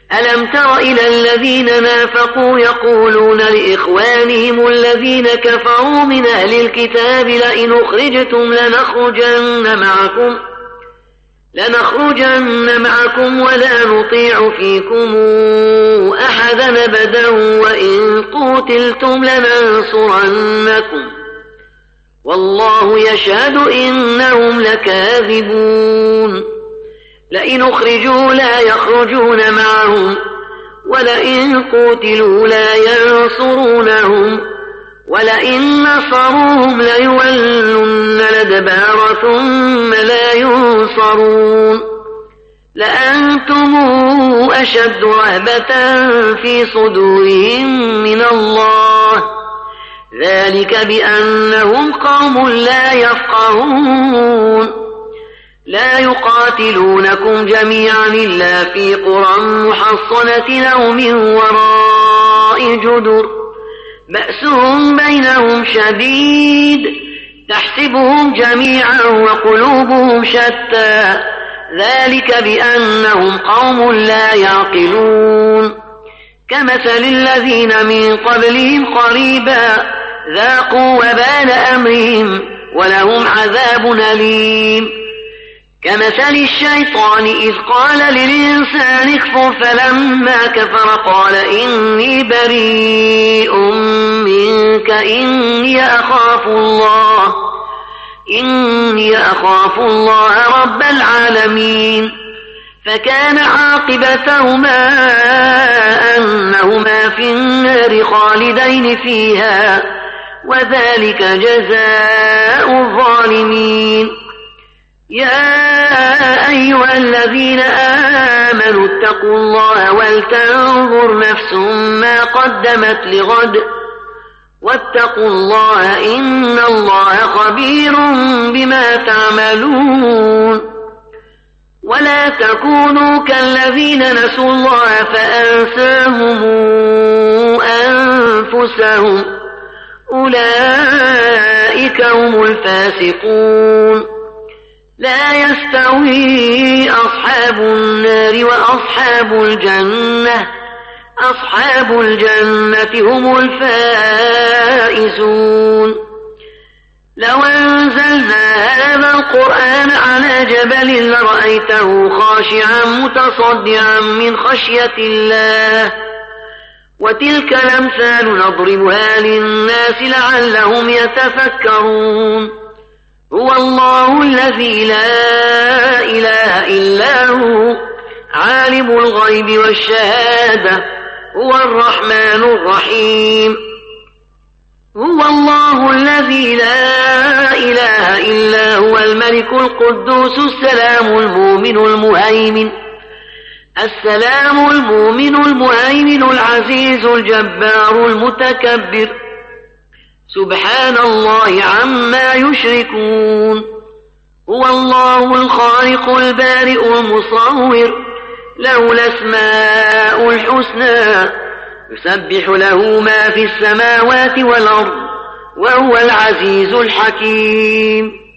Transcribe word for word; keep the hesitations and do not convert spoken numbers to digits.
ألم تر إلى الذين نافقوا يقولون لإخوانهم الذين كفروا من أهل الكتاب لئن أخرجتم لنخرجن معكم لنخرجن معكم ولا نطيع فيكم أحدا أبدا وإن قتلتم لننصرنكم والله يشهد إنهم لكاذبون لئن أخرجوا لا يخرجون معهم ولئن قتلوا لا ينصرونهم ولئن نصروهم ليولن الأدبار ثم لا ينصرون لأنتم أشد رهبة في صدورهم من الله ذلك بأنهم قوم لا يفقهون لا يقاتلونكم جميعا إلا في قرى محصنة أو من وراء جدر بأسهم بينهم شديد تحسبهم جميعا وقلوبهم شتى ذلك بأنهم قوم لا يعقلون كمثل الذين من قبلهم قريبا ذاقوا وبال أمرهم ولهم عذاب أليم كمثل الشيطان إذ قال للإنسان اكفر فلما كفر قال إني بريء منك إني أخاف الله إني أخاف الله رب العالمين فكان عاقبتهما أنهما في النار خالدين فيها وذلك جزاء الظالمين يا أيها الذين آمنوا اتقوا الله ولتنظر نفس ما قدمت لغد واتقوا الله إن الله خبير بما تعملون ولا تكونوا كالذين نسوا الله فأنساهم أنفسهم أولئك هم الفاسقون لا يستوي أصحاب النار وأصحاب الجنة أصحاب الجنة هم الفائزون لو أنزلنا هذا القرآن على جبل لرأيته خاشعا متصدعا من خشية الله وتلك الأمثال نضربها للناس لعلهم يتفكرون هو الله الذي لا إله إلا هو عالم الغيب والشهادة هو الرحمن الرحيم هو الله الذي لا إله إلا هو الملك القدوس السلام المؤمن المهيمن السلام المؤمن المهيمن العزيز الجبار المتكبر سبحان الله عما يشركون هو الله الخالق البارئ المصور له الأسماء الحسنى يسبح له ما في السماوات والأرض وهو العزيز الحكيم